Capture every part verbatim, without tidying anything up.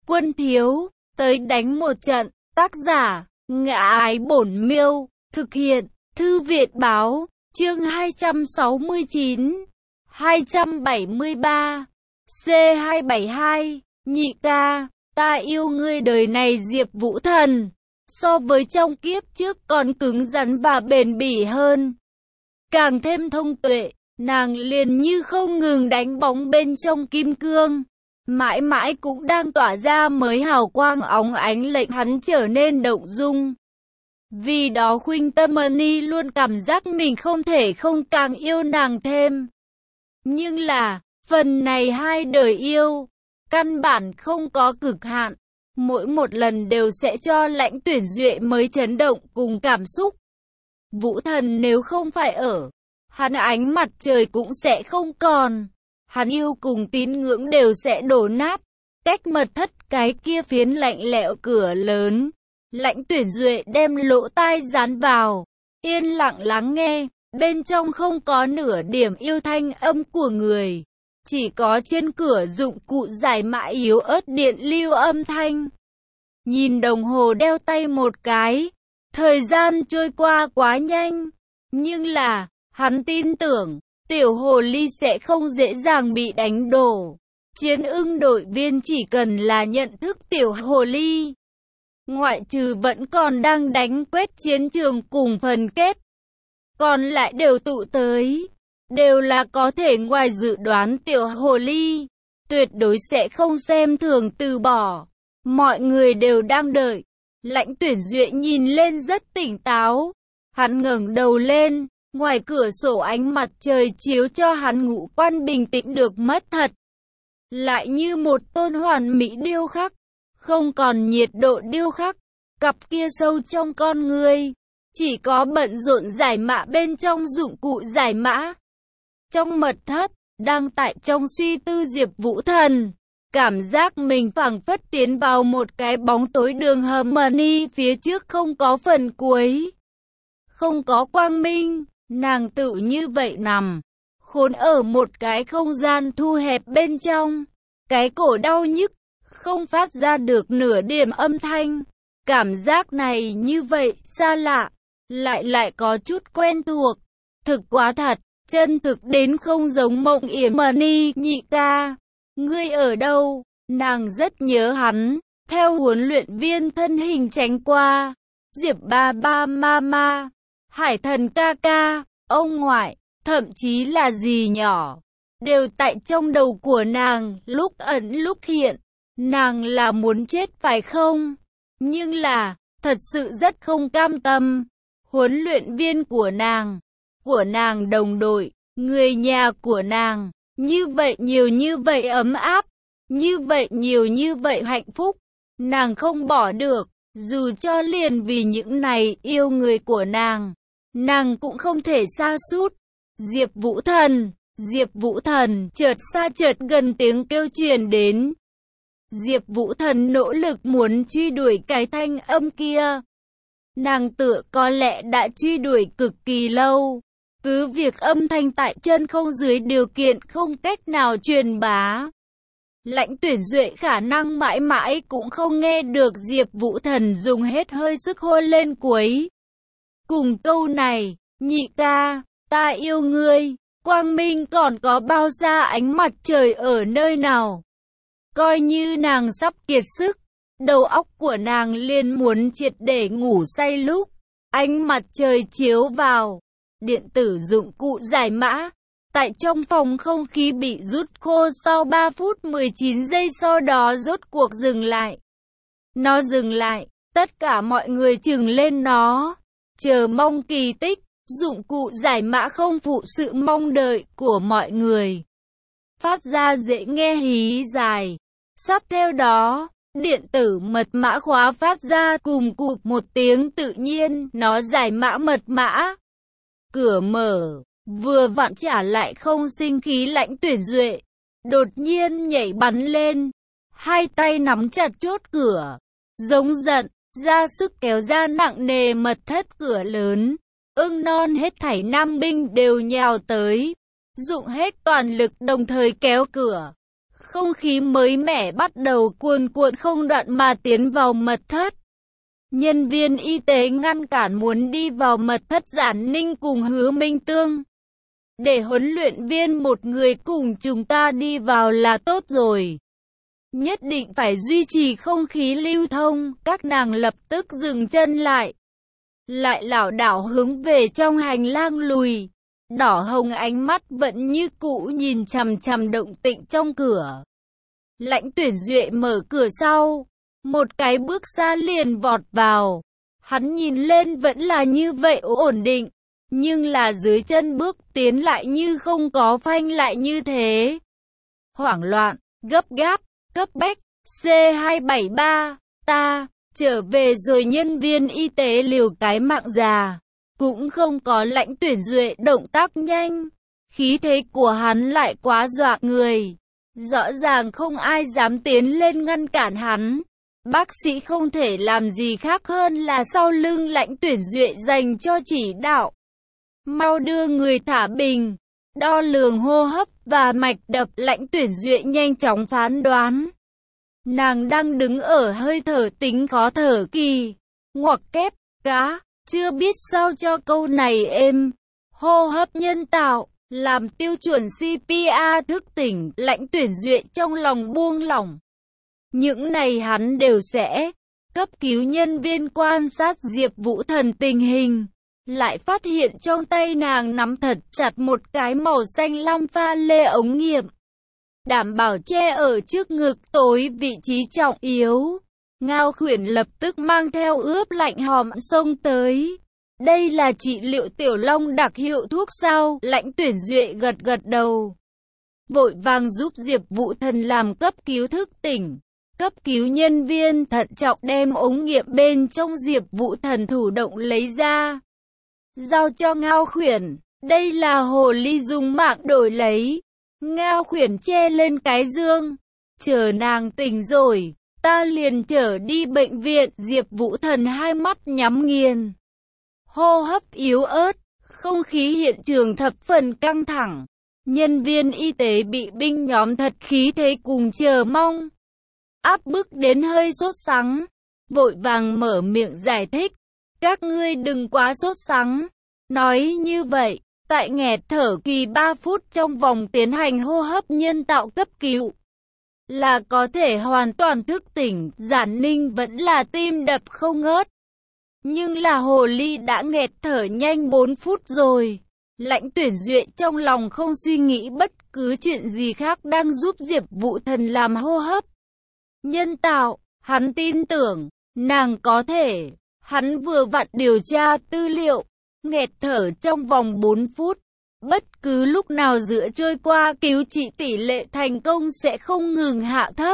quân thiếu, tới đánh một trận. Tác giả, Ngã Ái Bổn Miêu, thực hiện, Thư viện Báo, chương hai trăm sáu mươi chín, hai trăm bảy mươi ba, C hai bảy hai, nhị ca, ta yêu ngươi đời này Diệp Vũ Thần, so với trong kiếp trước còn cứng rắn và bền bỉ hơn. Càng thêm thông tuệ, nàng liền như không ngừng đánh bóng bên trong kim cương, mãi mãi cũng đang tỏa ra mới hào quang óng ánh lệnh hắn trở nên động dung. Vì đó Khuynh Tâm Ni luôn cảm giác mình không thể không càng yêu nàng thêm. Nhưng là, phần này hai đời yêu, căn bản không có cực hạn, mỗi một lần đều sẽ cho Lãnh Tuyển Duệ mới chấn động cùng cảm xúc. Vũ Thần nếu không phải ở, hắn ánh mặt trời cũng sẽ không còn. Hắn yêu cùng tín ngưỡng đều sẽ đổ nát. Cách mật thất cái kia phiến lạnh lẽo cửa lớn, Lãnh Tuyển Duệ đem lỗ tai dán vào, yên lặng lắng nghe. Bên trong không có nửa điểm yêu thanh âm của người, chỉ có trên cửa dụng cụ giải mã yếu ớt điện lưu âm thanh. Nhìn đồng hồ đeo tay một cái, thời gian trôi qua quá nhanh, nhưng là, hắn tin tưởng, tiểu hồ ly sẽ không dễ dàng bị đánh đổ. Chiến ưng đội viên chỉ cần là nhận thức tiểu hồ ly, ngoại trừ vẫn còn đang đánh quét chiến trường cùng phần kết, còn lại đều tụ tới, đều là có thể ngoài dự đoán tiểu hồ ly, tuyệt đối sẽ không xem thường từ bỏ. Mọi người đều đang đợi. Lãnh Tuyển Duệ nhìn lên rất tỉnh táo, hắn ngẩng đầu lên, ngoài cửa sổ ánh mặt trời chiếu cho hắn ngũ quan bình tĩnh được mất thật, lại như một tôn hoàn mỹ điêu khắc, không còn nhiệt độ điêu khắc. Cặp kia sâu trong con người, chỉ có bận rộn giải mã bên trong dụng cụ giải mã. Trong mật thất, đang tại trong suy tư Diệp Vũ Thần, cảm giác mình phảng phất tiến vào một cái bóng tối đường hầm mờ phía trước không có phần cuối, không có quang minh. Nàng tự như vậy nằm, khốn ở một cái không gian thu hẹp bên trong, cái cổ đau nhức, không phát ra được nửa điểm âm thanh. Cảm giác này như vậy, xa lạ, lại lại có chút quen thuộc, thực quá thật, chân thực đến không giống mộng yểm. Ni, nhị ca, ngươi ở đâu? Nàng rất nhớ hắn, theo huấn luyện viên thân hình tránh qua, Diệp ba ba mama, Hải Thần ca ca, ông ngoại, thậm chí là dì nhỏ, đều tại trong đầu của nàng, lúc ẩn lúc hiện. Nàng là muốn chết phải không? Nhưng là, thật sự rất không cam tâm. Huấn luyện viên của nàng, của nàng đồng đội, người nhà của nàng, như vậy nhiều như vậy ấm áp, như vậy nhiều như vậy hạnh phúc, nàng không bỏ được, dù cho liền vì những này yêu người của nàng, nàng cũng không thể sa sút. Diệp Vũ Thần, Diệp Vũ Thần, chợt xa chợt gần tiếng kêu truyền đến. Diệp Vũ Thần nỗ lực muốn truy đuổi cái thanh âm kia. Nàng tựa có lẽ đã truy đuổi cực kỳ lâu, cứ việc âm thanh tại chân không dưới điều kiện không cách nào truyền bá. Lãnh Tuyển Duệ khả năng mãi mãi cũng không nghe được Diệp Vũ Thần dùng hết hơi sức hôn lên cuối cùng câu này, nhị ca, ta yêu ngươi, quang minh còn có bao xa, ánh mặt trời ở nơi nào. Coi như nàng sắp kiệt sức, đầu óc của nàng liền muốn triệt để ngủ say lúc ánh mặt trời chiếu vào, điện tử dụng cụ giải mã, tại trong phòng không khí bị rút khô sau ba phút mười chín giây, sau đó rốt cuộc dừng lại. Nó dừng lại, tất cả mọi người chừng lên nó, chờ mong kỳ tích. Dụng cụ giải mã không phụ sự mong đợi của mọi người, phát ra dễ nghe hí dài. Sát theo đó, điện tử mật mã khóa phát ra cùng cụp một tiếng, tự nhiên nó giải mã mật mã. Cửa mở, vừa vặn trả lại không sinh khí. Lãnh Tuyển Duệ đột nhiên nhảy bắn lên, hai tay nắm chặt chốt cửa, giống giận, ra sức kéo ra nặng nề mật thất cửa lớn. Ưng non hết thảy nam binh đều nhào tới, dụng hết toàn lực đồng thời kéo cửa. Không khí mới mẻ bắt đầu cuồn cuộn không đoạn mà tiến vào mật thất. Nhân viên y tế ngăn cản muốn đi vào mật thất Giản Ninh cùng Hứa Minh Tương. Để huấn luyện viên một người cùng chúng ta đi vào là tốt rồi. Nhất định phải duy trì không khí lưu thông, các nàng lập tức dừng chân lại. Lại lảo đảo hướng về trong hành lang lùi. Đỏ hồng ánh mắt vẫn như cũ nhìn chằm chằm động tĩnh trong cửa. Lãnh Tuyển Duệ mở cửa sau. Một cái bước xa liền vọt vào. Hắn nhìn lên vẫn là như vậy ổn định. Nhưng là dưới chân bước tiến lại như không có phanh lại như thế. Hoảng loạn, gấp gáp, cấp bách, C hai bảy ba, ta, trở về rồi nhân viên y tế liều cái mạng già. Cũng không có Lãnh Tuyển Duệ động tác nhanh. Khí thế của hắn lại quá dọa người. Rõ ràng không ai dám tiến lên ngăn cản hắn. Bác sĩ không thể làm gì khác hơn là sau lưng Lãnh Tuyển Duệ dành cho chỉ đạo. Mau đưa người thả bình, đo lường hô hấp và mạch đập. Lãnh Tuyển Duệ nhanh chóng phán đoán. Nàng đang đứng ở hơi thở tính khó thở kỳ. Ngoặc kép, cá, chưa biết sao cho câu này êm. Hô hấp nhân tạo, làm tiêu chuẩn C P R thức tỉnh. Lãnh Tuyển Duệ trong lòng buông lỏng. Những này hắn đều sẽ. Cấp cứu nhân viên quan sát Diệp Vũ Thần tình hình. Lại phát hiện trong tay nàng nắm thật chặt một cái màu xanh lam pha lê ống nghiệm. Đảm bảo che ở trước ngực tối vị trí trọng yếu. Ngao Khuyển lập tức mang theo ướp lạnh hòm xông tới. Đây là trị liệu tiểu long đặc hiệu thuốc sao? Lãnh Tuyển Duệ gật gật đầu. Vội vàng giúp Diệp Vũ Thần làm cấp cứu thức tỉnh. Cấp cứu nhân viên thận trọng đem ống nghiệm bên trong Diệp Vũ Thần thủ động lấy ra. Giao cho Ngao Khuyển. Đây là hồ ly dùng mạng đổi lấy. Ngao Khuyển che lên cái dương. Chờ nàng tỉnh rồi, ta liền chở đi bệnh viện. Diệp Vũ Thần hai mắt nhắm nghiền. Hô hấp yếu ớt, không khí hiện trường thập phần căng thẳng. Nhân viên y tế bị binh nhóm thật khí thế cùng chờ mong. Áp bức đến hơi sốt sắng. Vội vàng mở miệng giải thích. Các ngươi đừng quá sốt sắng. Nói như vậy, tại nghẹt thở kỳ ba phút trong vòng tiến hành hô hấp nhân tạo cấp cứu. Là có thể hoàn toàn thức tỉnh. Giản Ninh vẫn là tim đập không ngớt. Nhưng là hồ ly đã nghẹt thở nhanh bốn phút rồi. Lãnh Tuyển Duệ trong lòng không suy nghĩ bất cứ chuyện gì khác, đang giúp Diệp Vũ Thần làm hô hấp nhân tạo. Hắn tin tưởng nàng có thể. Hắn vừa vặn điều tra tư liệu. Nghẹt thở trong vòng bốn phút. Bất cứ lúc nào giữa trôi qua, cứu trị tỷ lệ thành công sẽ không ngừng hạ thấp.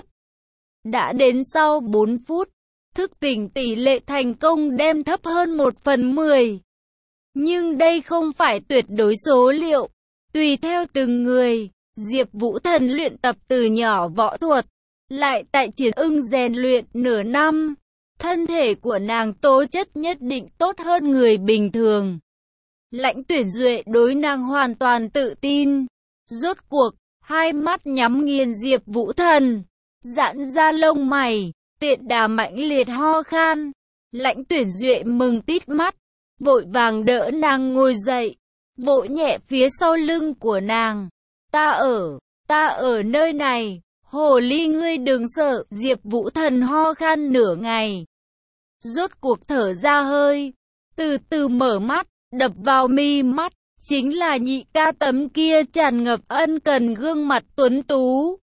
Đã đến sau bốn phút, thức tỉnh tỷ lệ thành công đem thấp hơn một phần mười. Nhưng đây không phải tuyệt đối số liệu. Tùy theo từng người, Diệp Vũ Thần luyện tập từ nhỏ võ thuật. Lại tại Triển Ưng rèn luyện nửa năm. Thân thể của nàng tố chất nhất định tốt hơn người bình thường. Lãnh Tuyển Duệ đối nàng hoàn toàn tự tin. Rốt cuộc, hai mắt nhắm nghiền Diệp Vũ Thần. Giãn ra lông mày, tiện đà mãnh liệt ho khan. Lãnh Tuyển Duệ mừng tít mắt. Vội vàng đỡ nàng ngồi dậy. Vỗ nhẹ phía sau lưng của nàng. Ta ở, ta ở nơi này. Hồ ly ngươi đừng sợ. Diệp Vũ Thần ho khan nửa ngày. Rốt cuộc thở ra hơi. Từ từ mở mắt. Đập vào mi mắt, chính là nhị ca tấm kia tràn ngập ân cần gương mặt tuấn tú.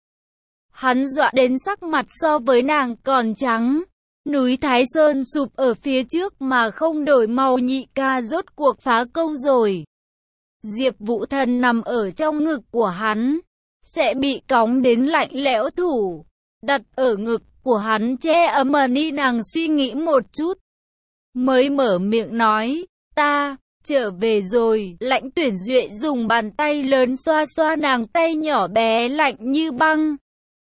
Hắn dọa đến sắc mặt so với nàng còn trắng. Núi Thái Sơn sụp ở phía trước mà không đổi màu. Nhị ca rốt cuộc phá công rồi. Diệp Vũ Thần nằm ở trong ngực của hắn. Sẽ bị cóng đến lạnh lẽo, thủ đặt ở ngực của hắn che ấm ni. Nàng suy nghĩ một chút. Mới mở miệng nói, ta trở về rồi. Lãnh Tuyển Duệ dùng bàn tay lớn xoa xoa nàng tay nhỏ bé lạnh như băng.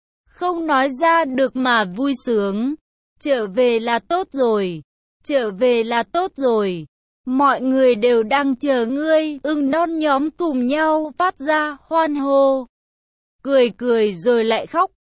Không nói ra được mà vui sướng. Trở về là tốt rồi. Trở về là tốt rồi. Mọi người đều đang chờ ngươi. Ưng non nhóm cùng nhau phát ra hoan hô. Cười cười rồi lại khóc.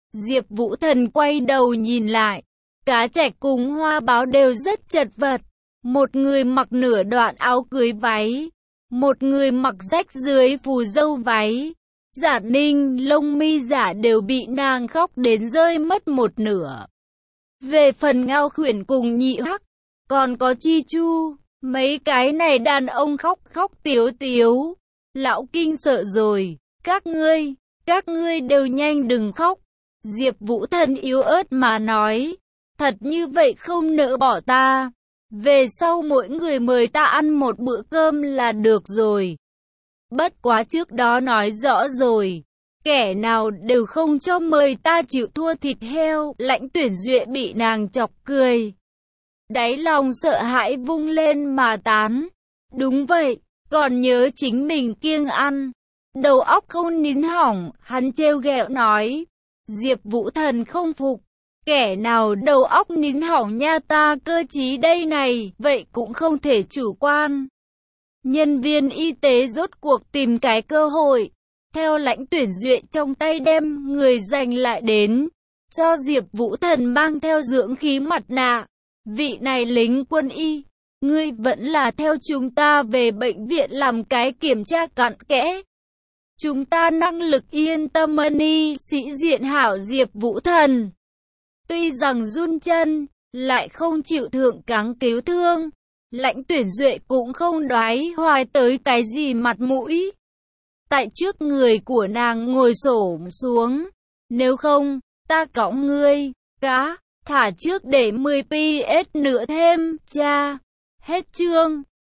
Diệp Vũ Thần quay đầu nhìn lại. Cá Trạch cùng Hoa Báo đều rất chật vật. Một người mặc nửa đoạn áo cưới váy. Một người mặc rách dưới phù dâu váy. Giả Ninh, lông mi giả đều bị nàng khóc đến rơi mất một nửa. Về phần Ngao Khuyển cùng Nhị Hắc, còn có Chi Chu, mấy cái này đàn ông khóc khóc tiếu tiếu. Lão Kinh sợ rồi, các ngươi, các ngươi đều nhanh đừng khóc. Diệp Vũ Thần yếu ớt mà nói, thật như vậy không nỡ bỏ ta. Về sau mỗi người mời ta ăn một bữa cơm là được rồi. Bất quá trước đó nói rõ rồi, kẻ nào đều không cho mời ta chịu thua thịt heo. Lãnh Tuyển Duệ bị nàng chọc cười. Đáy lòng sợ hãi vung lên mà tán. Đúng vậy, còn nhớ chính mình kiêng ăn. Đầu óc không nín hỏng, hắn trêu ghẹo nói. Diệp Vũ Thần không phục. Kẻ nào đầu óc nín hỏng nha, ta cơ trí đây này, vậy cũng không thể chủ quan. Nhân viên y tế rốt cuộc tìm cái cơ hội, theo Lãnh Tuyển Duệ trong tay đem người giành lại đến, cho Diệp Vũ Thần mang theo dưỡng khí mặt nạ. Vị này lính quân y, ngươi vẫn là theo chúng ta về bệnh viện làm cái kiểm tra cặn kẽ. Chúng ta năng lực yên tâm y, sĩ diện hảo Diệp Vũ Thần. Tuy rằng run chân, lại không chịu thượng cáng cứu thương. Lãnh Tuyển Duệ cũng không đoái hoài tới cái gì mặt mũi. Tại trước người của nàng ngồi xổm xuống. Nếu không, ta cõng ngươi, cá, thả trước để mười pi ét nữa thêm, cha. Hết chương.